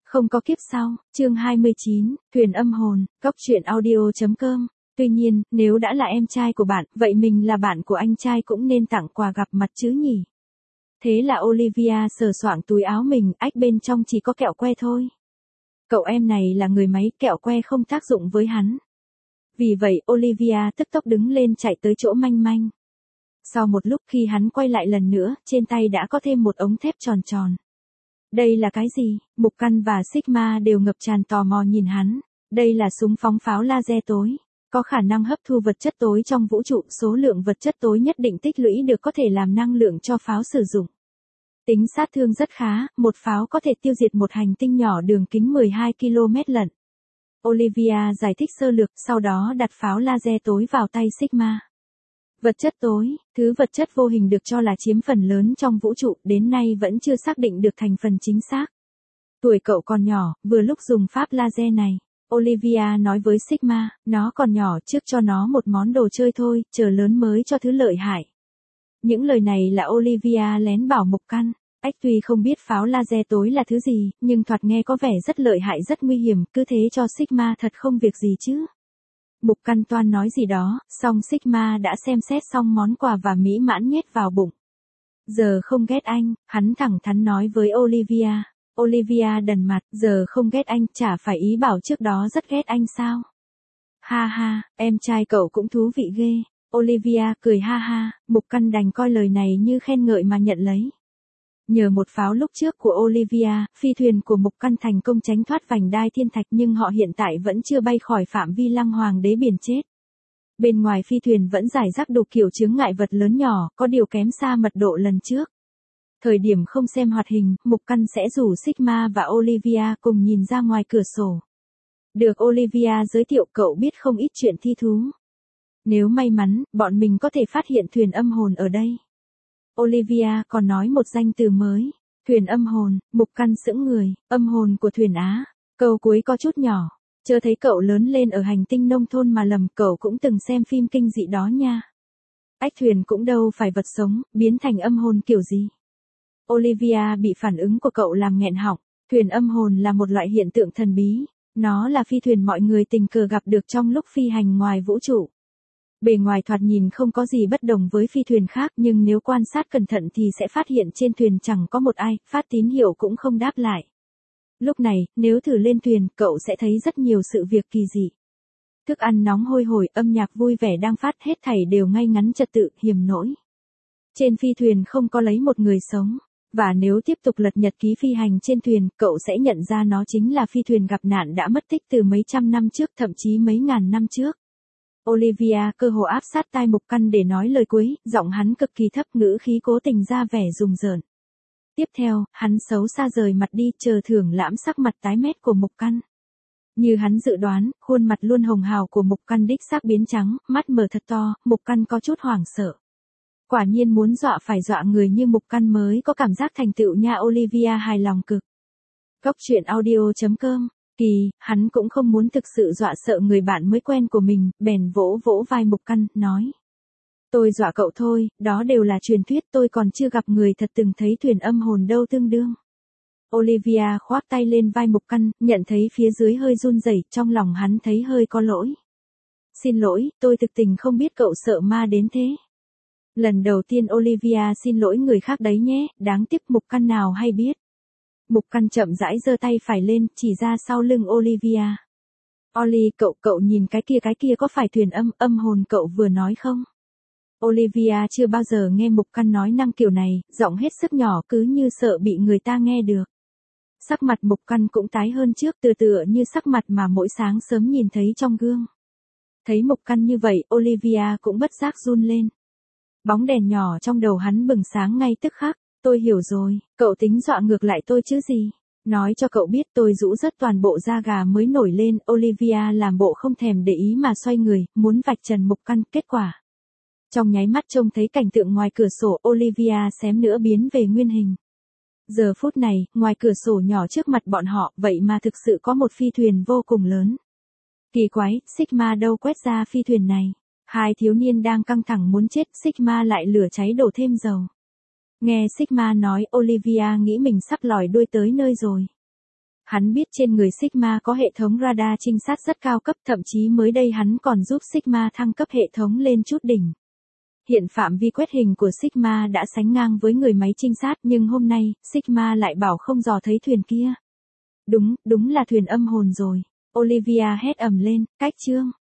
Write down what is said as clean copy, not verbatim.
Không có kiếp sau, chương 29, thuyền âm hồn, góc truyện audio.com. Tuy nhiên, nếu đã là em trai của bạn, vậy mình là bạn của anh trai cũng nên tặng quà gặp mặt chứ nhỉ? Thế là Olivia sờ soạng túi áo mình, ách bên trong chỉ có kẹo que thôi. Cậu em này là người máy, kẹo que không tác dụng với hắn. Vì vậy Olivia tức tốc đứng lên chạy tới chỗ Manh Manh. Sau một lúc khi hắn quay lại lần nữa, trên tay đã có thêm một ống thép tròn tròn. Đây là cái gì? Mục Căn và Sigma đều ngập tràn tò mò nhìn hắn. Đây là súng phóng pháo laser tối. Có khả năng hấp thu vật chất tối trong vũ trụ, số lượng vật chất tối nhất định tích lũy được có thể làm năng lượng cho pháo sử dụng. Tính sát thương rất khá, một pháo có thể tiêu diệt một hành tinh nhỏ đường kính 12 km lận. Olivia giải thích sơ lược, sau đó đặt pháo laser tối vào tay Sigma. Vật chất tối, thứ vật chất vô hình được cho là chiếm phần lớn trong vũ trụ, đến nay vẫn chưa xác định được thành phần chính xác. Tuổi cậu còn nhỏ, vừa lúc dùng pháp laser này. Olivia nói với Sigma, nó còn nhỏ, trước cho nó một món đồ chơi thôi, chờ lớn mới cho thứ lợi hại. Những lời này là Olivia lén bảo Mục Căn. Ách tuy không biết pháo laser tối là thứ gì, nhưng thoạt nghe có vẻ rất lợi hại, rất nguy hiểm, cứ thế cho Sigma thật không việc gì chứ. Mục Căn toan nói gì đó, song Sigma đã xem xét xong món quà và mỹ mãn nhét vào bụng. Giờ không ghét anh, hắn thẳng thắn nói với Olivia. Olivia đần mặt, giờ không ghét anh, chả phải ý bảo trước đó rất ghét anh sao? Ha ha, em trai cậu cũng thú vị ghê. Olivia cười ha ha, Mục Căn đành coi lời này như khen ngợi mà nhận lấy. Nhờ một pháo lúc trước của Olivia, phi thuyền của Mục Căn thành công tránh thoát vành đai thiên thạch, nhưng họ hiện tại vẫn chưa bay khỏi phạm vi Lăng Hoàng đế biển chết. Bên ngoài phi thuyền vẫn rải rác đủ kiểu chướng ngại vật lớn nhỏ, có điều kém xa mật độ lần trước. Thời điểm không xem hoạt hình, Mục Căn sẽ rủ Sigma và Olivia cùng nhìn ra ngoài cửa sổ. Được Olivia giới thiệu, cậu biết không ít chuyện thi thú. Nếu may mắn, bọn mình có thể phát hiện thuyền âm hồn ở đây. Olivia còn nói một danh từ mới. Thuyền âm hồn. Mục Căn sững người. Âm hồn của thuyền Á. Câu cuối có chút nhỏ. Chưa thấy cậu lớn lên ở hành tinh nông thôn mà lầm, cậu cũng từng xem phim kinh dị đó nha. Ách thuyền cũng đâu phải vật sống, biến thành âm hồn kiểu gì. Olivia bị phản ứng của cậu làm nghẹn họng. Thuyền âm hồn là một loại hiện tượng thần bí. Nó là phi thuyền mọi người tình cờ gặp được trong lúc phi hành ngoài vũ trụ. Bề ngoài thoạt nhìn không có gì bất đồng với phi thuyền khác, nhưng nếu quan sát cẩn thận thì sẽ phát hiện trên thuyền chẳng có một ai, phát tín hiệu cũng không đáp lại. Lúc này, nếu thử lên thuyền, cậu sẽ thấy rất nhiều sự việc kỳ dị. Thức ăn nóng hôi hổi, âm nhạc vui vẻ đang phát, hết thảy đều ngay ngắn trật tự, hiểm nỗi. Trên phi thuyền không có lấy một người sống. Và nếu tiếp tục lật nhật ký phi hành trên thuyền, cậu sẽ nhận ra nó chính là phi thuyền gặp nạn đã mất tích từ mấy trăm năm trước, thậm chí mấy ngàn năm trước. Olivia cơ hồ áp sát tai Mục Căn để nói lời cuối, giọng hắn cực kỳ thấp, ngữ khí cố tình ra vẻ rùng rợn. Tiếp theo, hắn xấu xa rời mặt đi, chờ thưởng lãm sắc mặt tái mét của Mục Căn. Như hắn dự đoán, khuôn mặt luôn hồng hào của Mục Căn đích xác biến trắng, mắt mở thật to, Mục Căn có chút hoảng sợ. Quả nhiên muốn dọa phải dọa người như Mục Căn mới có cảm giác thành tựu nha. Olivia hài lòng cực. Góc truyện audio.com. Kỳ, hắn cũng không muốn thực sự dọa sợ người bạn mới quen của mình, bèn vỗ vỗ vai Mục Căn, nói. Tôi dọa cậu thôi, đó đều là truyền thuyết, tôi còn chưa gặp người thật từng thấy thuyền âm hồn đâu tương đương. Olivia khoác tay lên vai Mục Căn, nhận thấy phía dưới hơi run rẩy, trong lòng hắn thấy hơi có lỗi. Xin lỗi, tôi thực tình không biết cậu sợ ma đến thế. Lần đầu tiên Olivia xin lỗi người khác đấy nhé, đáng tiếc Mục Căn nào hay biết. Mục Căn chậm rãi giơ tay phải lên, chỉ ra sau lưng Olivia. Oli, cậu nhìn cái kia có phải thuyền âm hồn cậu vừa nói không? Olivia chưa bao giờ nghe Mục Căn nói năng kiểu này, giọng hết sức nhỏ cứ như sợ bị người ta nghe được. Sắc mặt Mục Căn cũng tái hơn trước, tựa như sắc mặt mà mỗi sáng sớm nhìn thấy trong gương. Thấy Mục Căn như vậy, Olivia cũng bất giác run lên. Bóng đèn nhỏ trong đầu hắn bừng sáng ngay tức khắc. Tôi hiểu rồi, cậu tính dọa ngược lại tôi chứ gì. Nói cho cậu biết tôi rũ rớt toàn bộ da gà mới nổi lên. Olivia làm bộ không thèm để ý mà xoay người, muốn vạch trần Mục Căn, kết quả. Trong nháy mắt trông thấy cảnh tượng ngoài cửa sổ, Olivia xém nữa biến về nguyên hình. Giờ phút này, ngoài cửa sổ nhỏ trước mặt bọn họ, vậy mà thực sự có một phi thuyền vô cùng lớn. Kỳ quái, Sigma đâu quét ra phi thuyền này. Hai thiếu niên đang căng thẳng muốn chết, Sigma lại lửa cháy đổ thêm dầu. Nghe Sigma nói, Olivia nghĩ mình sắp lòi đuôi tới nơi rồi. Hắn biết trên người Sigma có hệ thống radar trinh sát rất cao cấp, thậm chí mới đây hắn còn giúp Sigma thăng cấp hệ thống lên chút đỉnh. Hiện phạm vi quét hình của Sigma đã sánh ngang với người máy trinh sát, nhưng hôm nay, Sigma lại bảo không dò thấy thuyền kia. Đúng là thuyền âm hồn rồi. Olivia hét ầm lên, cách chương.